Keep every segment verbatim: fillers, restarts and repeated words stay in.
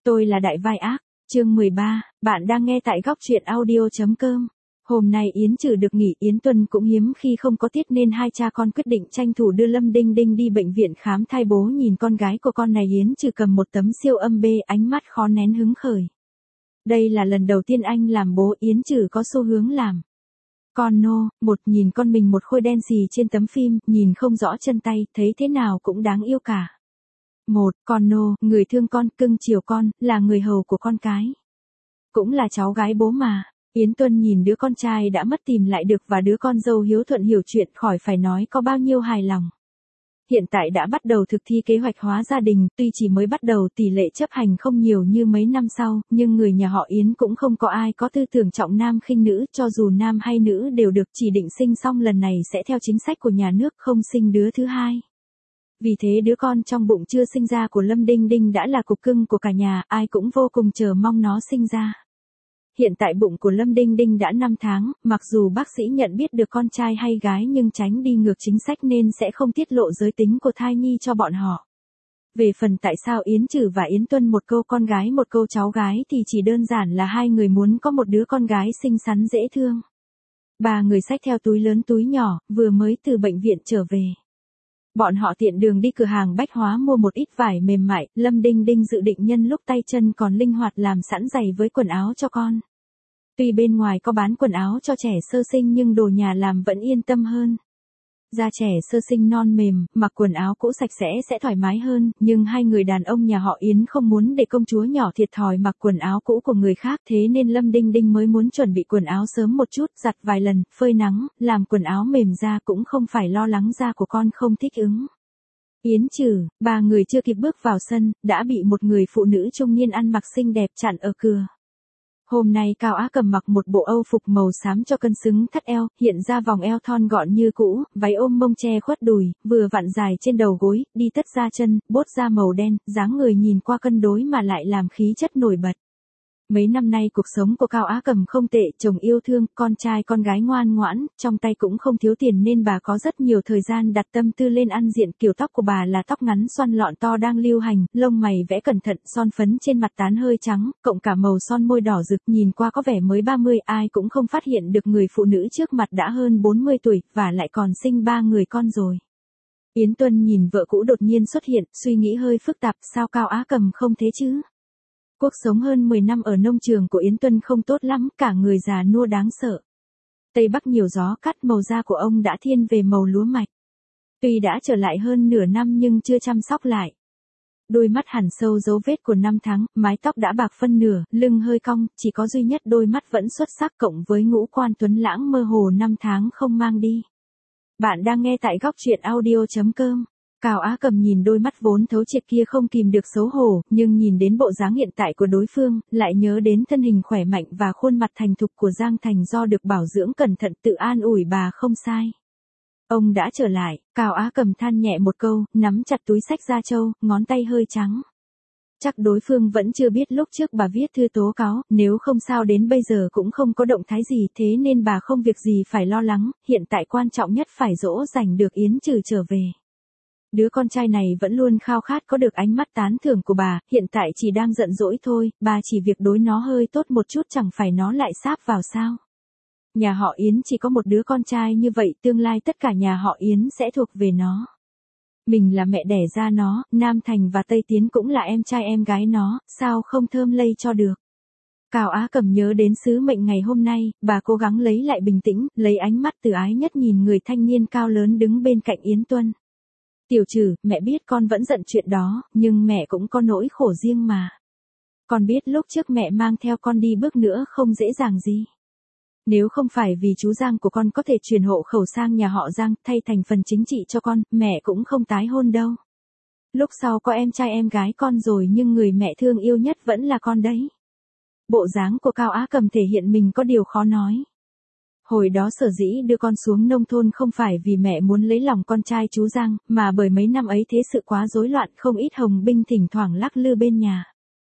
Tôi là đại vai ác, chương mười ba, bạn đang nghe tại góc truyện audio.com. Hôm nay Yến Trừ được nghỉ, Yến Tuân cũng hiếm khi không có tiết nên hai cha con quyết định tranh thủ đưa Lâm Đinh Đinh đi bệnh viện khám thai. Bố nhìn con gái của con này, Yến Trừ cầm một tấm siêu âm bê, ánh mắt khó nén hứng khởi. Đây là lần đầu tiên anh làm bố, Yến Trừ có xu hướng làm. Con nô, một nhìn con mình một khôi đen xì trên tấm phim, nhìn không rõ chân tay, thấy thế nào cũng đáng yêu cả. Một, con nô, người thương con, cưng chiều con, là người hầu của con cái. Cũng là cháu gái bố mà. Yến Tuân nhìn đứa con trai đã mất tìm lại được và đứa con dâu hiếu thuận hiểu chuyện, khỏi phải nói có bao nhiêu hài lòng. Hiện tại đã bắt đầu thực thi kế hoạch hóa gia đình, tuy chỉ mới bắt đầu, tỷ lệ chấp hành không nhiều như mấy năm sau, nhưng người nhà họ Yến cũng không có ai có tư tưởng trọng nam khinh nữ, cho dù nam hay nữ đều được, chỉ định sinh xong lần này sẽ theo chính sách của nhà nước, không sinh đứa thứ hai. Vì thế đứa con trong bụng chưa sinh ra của Lâm Đinh Đinh đã là cục cưng của cả nhà, ai cũng vô cùng chờ mong nó sinh ra. Hiện tại bụng của Lâm Đinh Đinh đã năm tháng, mặc dù bác sĩ nhận biết được con trai hay gái nhưng tránh đi ngược chính sách nên sẽ không tiết lộ giới tính của thai nhi cho bọn họ. Về phần tại sao Yến Trừ và Yến Tuân một câu con gái một câu cháu gái thì chỉ đơn giản là hai người muốn có một đứa con gái xinh xắn dễ thương. Ba người xách theo túi lớn túi nhỏ, vừa mới từ bệnh viện trở về. Bọn họ tiện đường đi cửa hàng bách hóa mua một ít vải mềm mại, Lâm Đinh Đinh dự định nhân lúc tay chân còn linh hoạt làm sẵn giày với quần áo cho con. Tuy bên ngoài có bán quần áo cho trẻ sơ sinh nhưng đồ nhà làm vẫn yên tâm hơn. Da trẻ sơ sinh non mềm, mặc quần áo cũ sạch sẽ sẽ thoải mái hơn, nhưng hai người đàn ông nhà họ Yến không muốn để công chúa nhỏ thiệt thòi mặc quần áo cũ của người khác, thế nên Lâm Đinh Đinh mới muốn chuẩn bị quần áo sớm một chút, giặt vài lần, phơi nắng, làm quần áo mềm ra cũng không phải lo lắng da của con không thích ứng. Yến Trừ, ba người chưa kịp bước vào sân, đã bị một người phụ nữ trung niên ăn mặc xinh đẹp chặn ở cửa. Hôm nay Cao Á Cầm mặc một bộ âu phục màu xám cho cân xứng thắt eo, hiện ra vòng eo thon gọn như cũ, váy ôm mông che khuất đùi, vừa vặn dài trên đầu gối, đi tất ra chân, bốt da màu đen, dáng người nhìn qua cân đối mà lại làm khí chất nổi bật. Mấy năm nay cuộc sống của Cao Á Cầm không tệ, chồng yêu thương, con trai con gái ngoan ngoãn, trong tay cũng không thiếu tiền nên bà có rất nhiều thời gian đặt tâm tư lên ăn diện. Kiểu tóc của bà là tóc ngắn xoăn lọn to đang lưu hành, lông mày vẽ cẩn thận, son phấn trên mặt tán hơi trắng, cộng cả màu son môi đỏ rực, nhìn qua có vẻ mới ba mươi, ai cũng không phát hiện được người phụ nữ trước mặt đã hơn bốn mươi tuổi, và lại còn sinh ba người con rồi. Yến Tuân nhìn vợ cũ đột nhiên xuất hiện, suy nghĩ hơi phức tạp, sao Cao Á Cầm không thế chứ? Cuộc sống hơn mười năm ở nông trường của Yến Tuân không tốt lắm, cả người già nua đáng sợ. Tây Bắc nhiều gió cắt, màu da của ông đã thiên về màu lúa mạch. Tuy đã trở lại hơn nửa năm nhưng chưa chăm sóc lại. Đôi mắt hằn sâu dấu vết của năm tháng, mái tóc đã bạc phân nửa, lưng hơi cong, chỉ có duy nhất đôi mắt vẫn xuất sắc cộng với ngũ quan tuấn lãng mơ hồ năm tháng không mang đi. Bạn đang nghe tại góc truyện audio.com. Cao Á Cầm nhìn đôi mắt vốn thấu triệt kia không kìm được xấu hổ, nhưng nhìn đến bộ dáng hiện tại của đối phương, lại nhớ đến thân hình khỏe mạnh và khuôn mặt thành thục của Giang Thành do được bảo dưỡng cẩn thận, tự an ủi bà không sai. Ông đã trở lại, Cao Á Cầm than nhẹ một câu, nắm chặt túi xách da trâu, ngón tay hơi trắng. Chắc đối phương vẫn chưa biết lúc trước bà viết thư tố cáo, nếu không sao đến bây giờ cũng không có động thái gì, thế nên bà không việc gì phải lo lắng, hiện tại quan trọng nhất phải dỗ dành được Yến Trừ trở về. Đứa con trai này vẫn luôn khao khát có được ánh mắt tán thưởng của bà, hiện tại chỉ đang giận dỗi thôi, bà chỉ việc đối nó hơi tốt một chút chẳng phải nó lại sáp vào sao. Nhà họ Yến chỉ có một đứa con trai như vậy, tương lai tất cả nhà họ Yến sẽ thuộc về nó. Mình là mẹ đẻ ra nó, Nam Thành và Tây Tiến cũng là em trai em gái nó, sao không thơm lây cho được. Cao Á Cầm nhớ đến sứ mệnh ngày hôm nay, bà cố gắng lấy lại bình tĩnh, lấy ánh mắt từ ái nhất nhìn người thanh niên cao lớn đứng bên cạnh Yến Tuân. Tiểu Trừ, mẹ biết con vẫn giận chuyện đó, nhưng mẹ cũng có nỗi khổ riêng mà. Con biết lúc trước mẹ mang theo con đi bước nữa không dễ dàng gì. Nếu không phải vì chú Giang của con có thể chuyển hộ khẩu sang nhà họ Giang thay thành phần chính trị cho con, mẹ cũng không tái hôn đâu. Lúc sau có em trai em gái con rồi nhưng người mẹ thương yêu nhất vẫn là con đấy. Bộ dáng của Cao Á Cầm thể hiện mình có điều khó nói. Hồi đó sở dĩ đưa con xuống nông thôn không phải vì mẹ muốn lấy lòng con trai chú Giang, mà bởi mấy năm ấy thế sự quá rối loạn, không ít hồng binh thỉnh thoảng lắc lư bên nhà.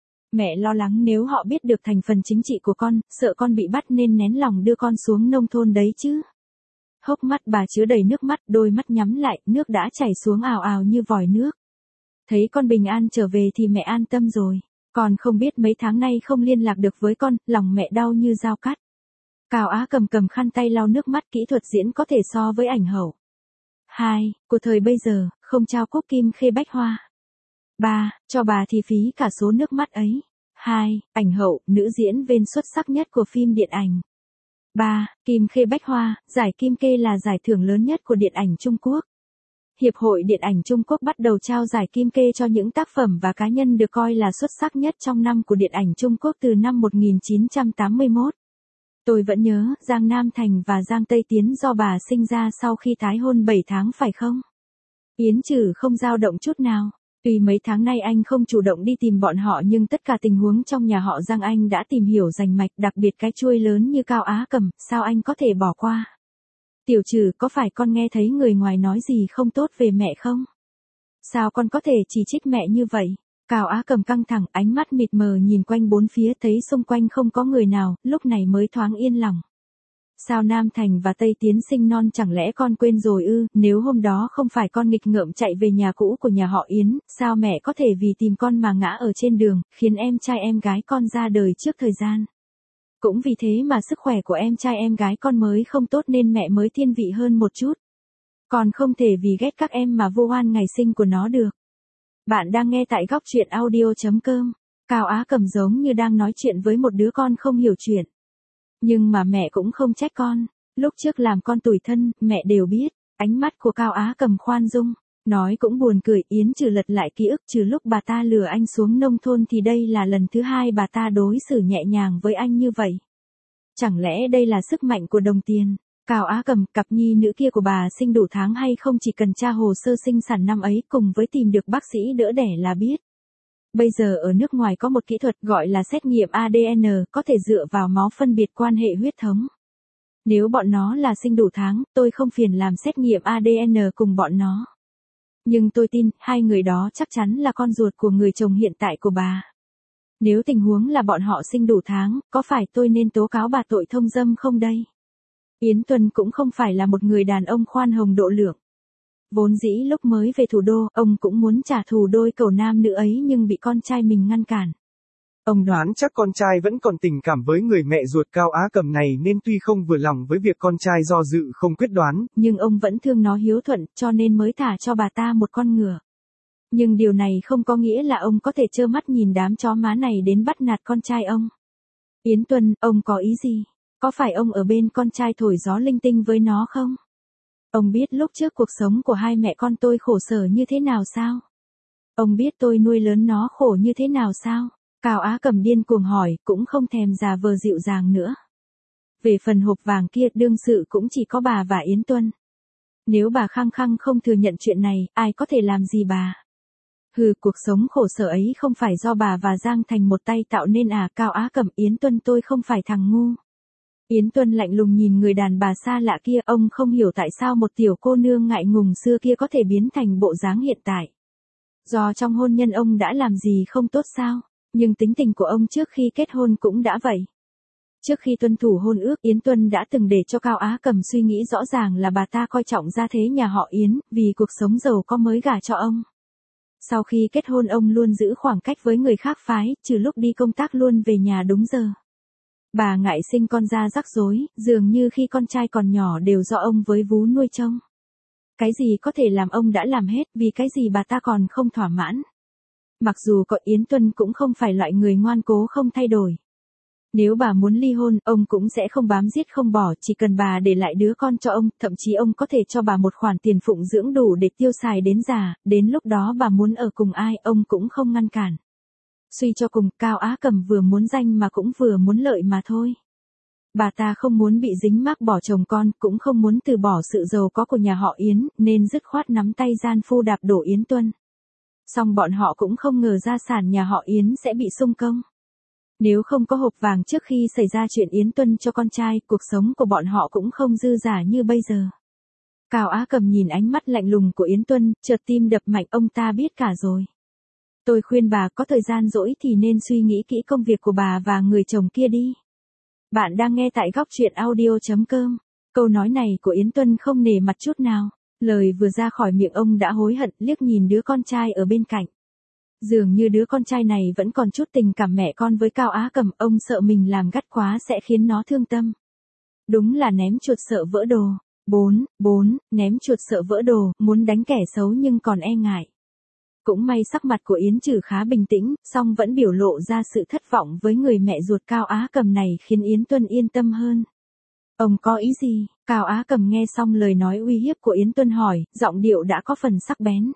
Mẹ lo lắng nếu họ biết được thành phần chính trị của con, sợ con bị bắt nên nén lòng đưa con xuống nông thôn đấy chứ. Hốc mắt bà chứa đầy nước mắt, đôi mắt nhắm lại, nước đã chảy xuống ào ào như vòi nước. Thấy con bình an trở về thì mẹ an tâm rồi. Con không biết mấy tháng nay không liên lạc được với con, lòng mẹ đau như dao cắt. Cao Á cầm cầm khăn tay lau nước mắt, kỹ thuật diễn có thể so với ảnh hậu. hai. Của thời bây giờ, không trao cúc kim khê bách hoa. ba. Cho bà thì phí cả số nước mắt ấy. hai. Ảnh hậu, nữ diễn viên xuất sắc nhất của phim điện ảnh. ba. Kim khê bách hoa, giải kim khê là giải thưởng lớn nhất của điện ảnh Trung Quốc. Hiệp hội Điện ảnh Trung Quốc bắt đầu trao giải kim khê cho những tác phẩm và cá nhân được coi là xuất sắc nhất trong năm của điện ảnh Trung Quốc từ năm một nghìn chín trăm tám mươi mốt. Tôi vẫn nhớ, Giang Nam Thành và Giang Tây Tiến do bà sinh ra sau khi tái hôn bảy tháng phải không? Yến Trử không dao động chút nào. Tuy mấy tháng nay anh không chủ động đi tìm bọn họ nhưng tất cả tình huống trong nhà họ Giang anh đã tìm hiểu rành mạch, đặc biệt cái chuôi lớn như Cao Á cầm, sao anh có thể bỏ qua? Tiểu Trử, có phải con nghe thấy người ngoài nói gì không tốt về mẹ không? Sao con có thể chỉ trích mẹ như vậy? Cao Á cầm căng thẳng, ánh mắt mịt mờ nhìn quanh bốn phía, thấy xung quanh không có người nào, lúc này mới thoáng yên lòng. Sao Nam Thành và Tây Tiến sinh non, chẳng lẽ con quên rồi ư? Nếu hôm đó không phải con nghịch ngợm chạy về nhà cũ của nhà họ Yến, sao mẹ có thể vì tìm con mà ngã ở trên đường, khiến em trai em gái con ra đời trước thời gian? Cũng vì thế mà sức khỏe của em trai em gái con mới không tốt nên mẹ mới thiên vị hơn một chút. Còn không thể vì ghét các em mà vô oan ngày sinh của nó được. Bạn đang nghe tại góc truyện audio chấm com. Cao Á cầm giống như đang nói chuyện với một đứa con không hiểu chuyện. Nhưng mà mẹ cũng không trách con. Lúc trước làm con tủi thân, mẹ đều biết. Ánh mắt của Cao Á cầm khoan dung. Nói cũng buồn cười, Yến Trử lật lại ký ức, trừ lúc bà ta lừa anh xuống nông thôn thì đây là lần thứ hai bà ta đối xử nhẹ nhàng với anh như vậy. Chẳng lẽ đây là sức mạnh của đồng tiền? Cao Á cầm, cặp nhi nữ kia của bà sinh đủ tháng hay không chỉ cần tra hồ sơ sinh sản năm ấy cùng với tìm được bác sĩ đỡ đẻ là biết. Bây giờ ở nước ngoài có một kỹ thuật gọi là xét nghiệm a đê en, có thể dựa vào máu phân biệt quan hệ huyết thống. Nếu bọn nó là sinh đủ tháng, tôi không phiền làm xét nghiệm a đê en cùng bọn nó. Nhưng tôi tin, hai người đó chắc chắn là con ruột của người chồng hiện tại của bà. Nếu tình huống là bọn họ sinh đủ tháng, có phải tôi nên tố cáo bà tội thông dâm không đây? Yến Tuân cũng không phải là một người đàn ông khoan hồng độ lượng. Vốn dĩ lúc mới về thủ đô, ông cũng muốn trả thù đôi cầu nam nữ ấy nhưng bị con trai mình ngăn cản. Ông đoán chắc con trai vẫn còn tình cảm với người mẹ ruột Cao Á cầm này nên tuy không vừa lòng với việc con trai do dự không quyết đoán, nhưng ông vẫn thương nó hiếu thuận cho nên mới thả cho bà ta một con ngựa. Nhưng điều này không có nghĩa là ông có thể trơ mắt nhìn đám chó má này đến bắt nạt con trai ông. Yến Tuân, ông có ý gì? Có phải ông ở bên con trai thổi gió linh tinh với nó không? Ông biết lúc trước cuộc sống của hai mẹ con tôi khổ sở như thế nào sao? Ông biết tôi nuôi lớn nó khổ như thế nào sao? Cao Á cầm điên cuồng hỏi, cũng không thèm giả vờ dịu dàng nữa. Về phần hộp vàng kia, đương sự cũng chỉ có bà và Yến Tuân. Nếu bà khăng khăng không thừa nhận chuyện này, ai có thể làm gì bà? Hừ, cuộc sống khổ sở ấy không phải do bà và Giang Thành một tay tạo nên à? Cao Á cầm, Yến Tuân, tôi không phải thằng ngu. Yến Tuân lạnh lùng nhìn người đàn bà xa lạ kia, ông không hiểu tại sao một tiểu cô nương ngại ngùng xưa kia có thể biến thành bộ dáng hiện tại. Do trong hôn nhân ông đã làm gì không tốt sao? Nhưng tính tình của ông trước khi kết hôn cũng đã vậy. Trước khi tuân thủ hôn ước, Yến Tuân đã từng để cho Cao Á cầm suy nghĩ rõ ràng là bà ta coi trọng gia thế nhà họ Yến, vì cuộc sống giàu có mới gả cho ông. Sau khi kết hôn ông luôn giữ khoảng cách với người khác phái, trừ lúc đi công tác luôn về nhà đúng giờ. Bà ngại sinh con ra rắc rối, dường như khi con trai còn nhỏ đều do ông với vú nuôi trông. Cái gì có thể làm ông đã làm hết, vì cái gì bà ta còn không thỏa mãn. Mặc dù có Yến Tuân cũng không phải loại người ngoan cố không thay đổi. Nếu bà muốn ly hôn, ông cũng sẽ không bám giết không bỏ, chỉ cần bà để lại đứa con cho ông, thậm chí ông có thể cho bà một khoản tiền phụng dưỡng đủ để tiêu xài đến già, đến lúc đó bà muốn ở cùng ai, ông cũng không ngăn cản. Suy cho cùng, Cao Á cầm vừa muốn danh mà cũng vừa muốn lợi mà thôi. Bà ta không muốn bị dính mác bỏ chồng con, cũng không muốn từ bỏ sự giàu có của nhà họ Yến, nên dứt khoát nắm tay gian phu đạp đổ Yến Tuân. Song bọn họ cũng không ngờ gia sản nhà họ Yến sẽ bị xung công. Nếu không có hộp vàng trước khi xảy ra chuyện Yến Tuân cho con trai, cuộc sống của bọn họ cũng không dư dả như bây giờ. Cao Á cầm nhìn ánh mắt lạnh lùng của Yến Tuân, chợt tim đập mạnh, ông ta biết cả rồi. Tôi khuyên bà có thời gian rỗi thì nên suy nghĩ kỹ công việc của bà và người chồng kia đi. Bạn đang nghe tại góc truyện audio chấm com. Câu nói này của Yến Tuân không nể mặt chút nào. Lời vừa ra khỏi miệng ông đã hối hận, liếc nhìn đứa con trai ở bên cạnh. Dường như đứa con trai này vẫn còn chút tình cảm mẹ con với Cao Á Cầm, ông sợ mình làm gắt quá sẽ khiến nó thương tâm. Đúng là ném chuột sợ vỡ đồ. Bốn, bốn, ném chuột sợ vỡ đồ, muốn đánh kẻ xấu nhưng còn e ngại. Cũng may sắc mặt của Yến Trử khá bình tĩnh, song vẫn biểu lộ ra sự thất vọng với người mẹ ruột Cao Á Cầm này khiến Yến Tuân yên tâm hơn. Ông có ý gì? Cao Á Cầm nghe xong lời nói uy hiếp của Yến Tuân hỏi, giọng điệu đã có phần sắc bén.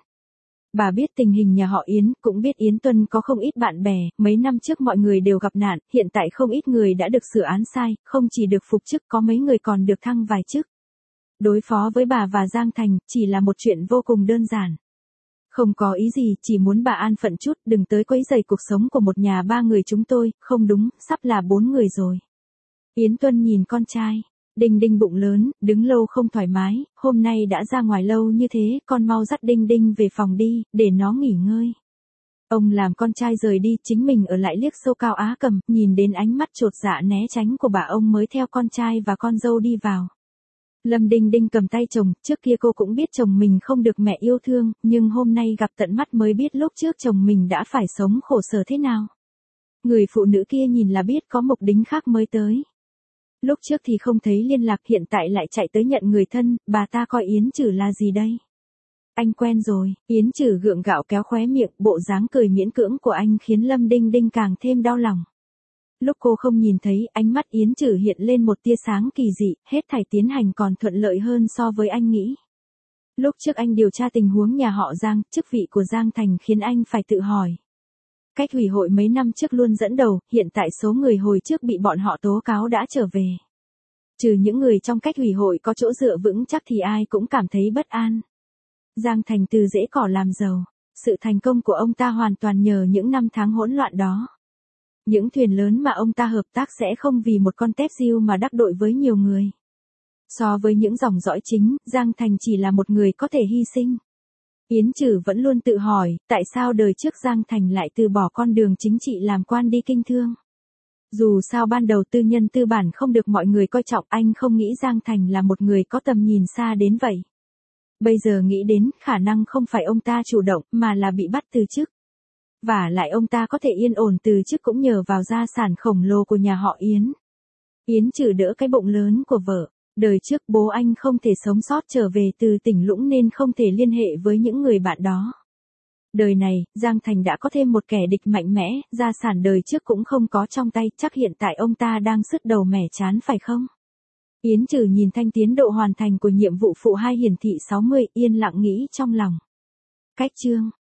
Bà biết tình hình nhà họ Yến, cũng biết Yến Tuân có không ít bạn bè, mấy năm trước mọi người đều gặp nạn, hiện tại không ít người đã được sửa án sai, không chỉ được phục chức có mấy người còn được thăng vài chức. Đối phó với bà và Giang Thành, chỉ là một chuyện vô cùng đơn giản. Không có ý gì, chỉ muốn bà an phận chút, đừng tới quấy rầy cuộc sống của một nhà ba người chúng tôi, không đúng, sắp là bốn người rồi. Yến Tuân nhìn con trai. Đinh Đinh bụng lớn, đứng lâu không thoải mái, hôm nay đã ra ngoài lâu như thế, con mau dắt Đinh Đinh về phòng đi, để nó nghỉ ngơi. Ông làm con trai rời đi, chính mình ở lại liếc sâu Cao Á Cầm, nhìn đến ánh mắt chột dạ né tránh của bà ông mới theo con trai và con dâu đi vào. Lâm Đinh Đinh cầm tay chồng, trước kia cô cũng biết chồng mình không được mẹ yêu thương, nhưng hôm nay gặp tận mắt mới biết lúc trước chồng mình đã phải sống khổ sở thế nào. Người phụ nữ kia nhìn là biết có mục đích khác mới tới. Lúc trước thì không thấy liên lạc, hiện tại lại chạy tới nhận người thân, bà ta coi Yến Trử là gì đây? Anh quen rồi, Yến Trử gượng gạo kéo khóe miệng, bộ dáng cười miễn cưỡng của anh khiến Lâm Đinh Đinh càng thêm đau lòng. Lúc cô không nhìn thấy, ánh mắt Yến Trử hiện lên một tia sáng kỳ dị, hết thảy tiến hành còn thuận lợi hơn so với anh nghĩ. Lúc trước anh điều tra tình huống nhà họ Giang, chức vị của Giang Thành khiến anh phải tự hỏi. Cách hủy hội mấy năm trước luôn dẫn đầu, hiện tại số người hồi trước bị bọn họ tố cáo đã trở về. Trừ những người trong cách hủy hội có chỗ dựa vững chắc thì ai cũng cảm thấy bất an. Giang Thành từ rễ cỏ làm giàu, sự thành công của ông ta hoàn toàn nhờ những năm tháng hỗn loạn đó. Những thuyền lớn mà ông ta hợp tác sẽ không vì một con tép diêu mà đắc tội với nhiều người. So với những dòng dõi chính, Giang Thành chỉ là một người có thể hy sinh. Yến Trử vẫn luôn tự hỏi, tại sao đời trước Giang Thành lại từ bỏ con đường chính trị làm quan đi kinh thương. Dù sao ban đầu tư nhân tư bản không được mọi người coi trọng, anh không nghĩ Giang Thành là một người có tầm nhìn xa đến vậy. Bây giờ nghĩ đến, khả năng không phải ông ta chủ động, mà là bị bắt từ chức. Và lại ông ta có thể yên ổn từ chức cũng nhờ vào gia sản khổng lồ của nhà họ Yến. Yến Trử đỡ cái bụng lớn của vợ. Đời trước bố anh không thể sống sót trở về từ tỉnh Lũng nên không thể liên hệ với những người bạn đó. Đời này, Giang Thành đã có thêm một kẻ địch mạnh mẽ, gia sản đời trước cũng không có trong tay, chắc hiện tại ông ta đang sứt đầu mẻ chán phải không? Yến Trử nhìn thanh tiến độ hoàn thành của nhiệm vụ phụ hai hiển thị sáu mươi, yên lặng nghĩ trong lòng. Cách chương